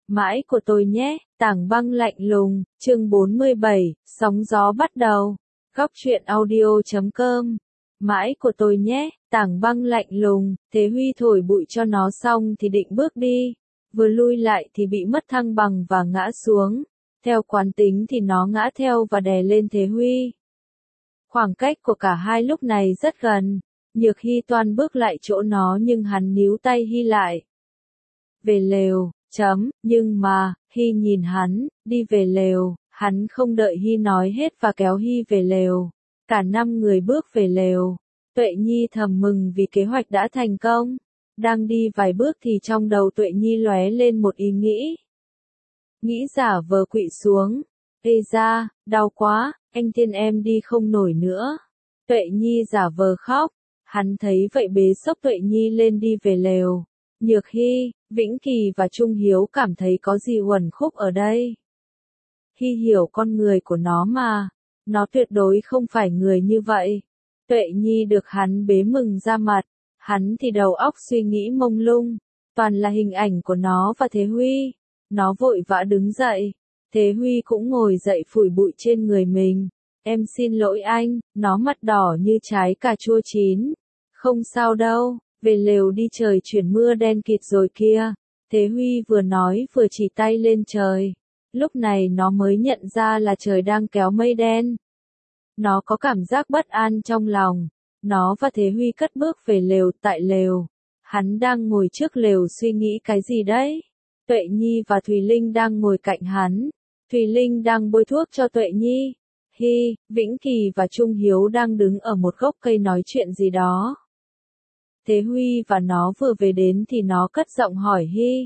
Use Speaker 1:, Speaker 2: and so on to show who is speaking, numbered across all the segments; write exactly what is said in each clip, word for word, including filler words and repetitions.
Speaker 1: Mãi của tôi nhé, Tảng Băng lạnh lùng, chương bốn mươi bảy, sóng gió bắt đầu. Góc truyện audio chấm com. Mãi của tôi nhé, Tảng Băng lạnh lùng, Thế Huy thổi bụi cho nó xong thì định bước đi. Vừa lui lại thì bị mất thăng bằng và ngã xuống. Theo quán tính thì nó ngã theo và đè lên Thế Huy. Khoảng cách của cả hai lúc này rất gần. Nhược Hy toan bước lại chỗ nó nhưng hắn níu tay Hy lại. Về lều, chấm, nhưng mà, Hy nhìn hắn, đi về lều, hắn không đợi Hy nói hết và kéo Hy về lều. Cả năm người bước về lều. Tuệ Nhi thầm mừng vì kế hoạch đã thành công. Đang đi vài bước thì trong đầu Tuệ Nhi lóe lên một ý nghĩ. Nghĩ giả vờ quỵ xuống. Ê ra, đau quá, anh Thiên em đi không nổi nữa. Tuệ Nhi giả vờ khóc. Hắn thấy vậy bế xốc Tuệ Nhi lên đi về lều. Nhược Hy, Vĩnh Kỳ và Trung Hiếu cảm thấy có gì uẩn khúc ở đây. Hy hiểu con người của nó mà. Nó tuyệt đối không phải người như vậy. Tuệ Nhi được hắn bế mừng ra mặt. Hắn thì đầu óc suy nghĩ mông lung. Toàn là hình ảnh của nó và Thế Huy. Nó vội vã đứng dậy. Thế Huy cũng ngồi dậy phủi bụi trên người mình. Em xin lỗi anh, nó mặt đỏ như trái cà chua chín. Không sao đâu, về lều đi, trời chuyển mưa đen kịt rồi kia. Thế Huy vừa nói vừa chỉ tay lên trời. Lúc này nó mới nhận ra là trời đang kéo mây đen. Nó có cảm giác bất an trong lòng. Nó và Thế Huy cất bước về lều. Tại lều, hắn đang ngồi trước lều suy nghĩ cái gì đấy. Tuệ Nhi và Thùy Linh đang ngồi cạnh hắn. Thùy Linh đang bôi thuốc cho Tuệ Nhi. Hy, Vĩnh Kỳ và Trung Hiếu đang đứng ở một gốc cây nói chuyện gì đó. Thế Huy và nó vừa về đến thì nó cất giọng hỏi Hy.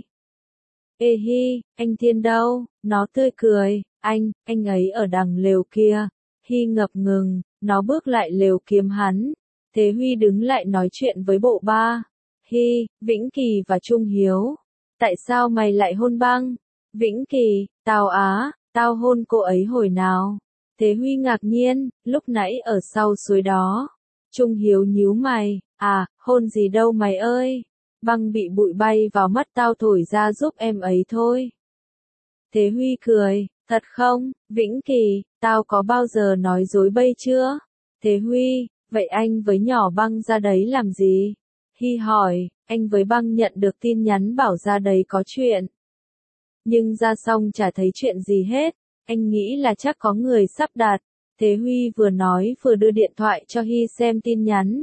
Speaker 1: Ê Hy, anh Thiên đâu? Nó tươi cười. Anh, anh ấy ở đằng lều kia. Hy ngập ngừng, nó bước lại lều kiếm hắn. Thế Huy đứng lại nói chuyện với bộ ba. Hy, Vĩnh Kỳ và Trung Hiếu. Tại sao mày lại hôn Băng? Vĩnh Kỳ, tao á, tao hôn cô ấy hồi nào? Thế Huy ngạc nhiên, lúc nãy ở sau suối đó. Trung Hiếu nhíu mày, à, hôn gì đâu mày ơi. Băng bị bụi bay vào mắt tao thổi ra giúp em ấy thôi. Thế Huy cười, thật không, Vĩnh Kỳ, tao có bao giờ nói dối bây chưa? Thế Huy, vậy anh với nhỏ Băng ra đấy làm gì? Hy hỏi, anh với Băng nhận được tin nhắn bảo ra đấy có chuyện. Nhưng ra xong chả thấy chuyện gì hết. Anh nghĩ là chắc có người sắp đặt. Thế Huy vừa nói vừa đưa điện thoại cho Hy xem tin nhắn.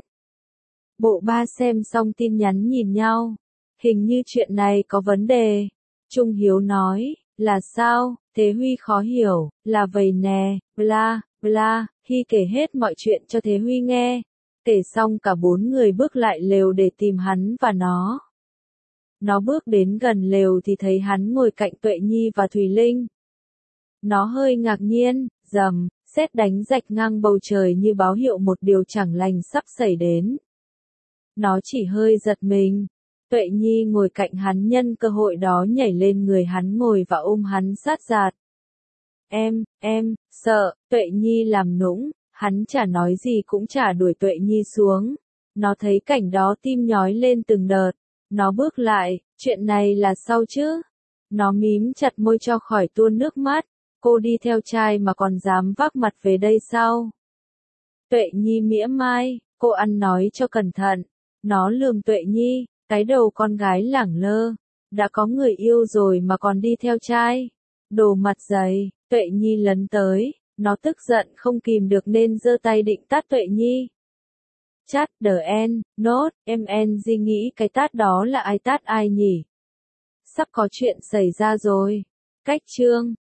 Speaker 1: Bộ ba xem xong tin nhắn nhìn nhau. Hình như chuyện này có vấn đề. Trung Hiếu nói, là sao? Thế Huy khó hiểu, là vậy nè, bla, bla. Hy kể hết mọi chuyện cho Thế Huy nghe. Kể xong cả bốn người bước lại lều để tìm hắn và nó. Nó bước đến gần lều thì thấy hắn ngồi cạnh Tuệ Nhi và Thùy Linh. Nó hơi ngạc nhiên, rầm, sét đánh rạch ngang bầu trời như báo hiệu một điều chẳng lành sắp xảy đến. Nó chỉ hơi giật mình. Tuệ Nhi ngồi cạnh hắn nhân cơ hội đó nhảy lên người hắn ngồi và ôm hắn sát giạt. Em, em, sợ, Tuệ Nhi làm nũng, hắn chả nói gì cũng chả đuổi Tuệ Nhi xuống. Nó thấy cảnh đó tim nhói lên từng đợt. Nó bước lại, chuyện này là sao chứ? Nó mím chặt môi cho khỏi tuôn nước mắt. Cô đi theo trai mà còn dám vác mặt về đây sao? Tuệ Nhi mỉa mai, cô ăn nói cho cẩn thận. Nó lườm Tuệ Nhi, cái đầu con gái lẳng lơ. Đã có người yêu rồi mà còn đi theo trai. Đồ mặt dày, Tuệ Nhi lấn tới. Nó tức giận không kìm được nên giơ tay định tát Tuệ Nhi. Chát đờ en, nốt, em en di nghĩ cái tát đó là ai tát ai nhỉ? Sắp có chuyện xảy ra rồi. Cách chương.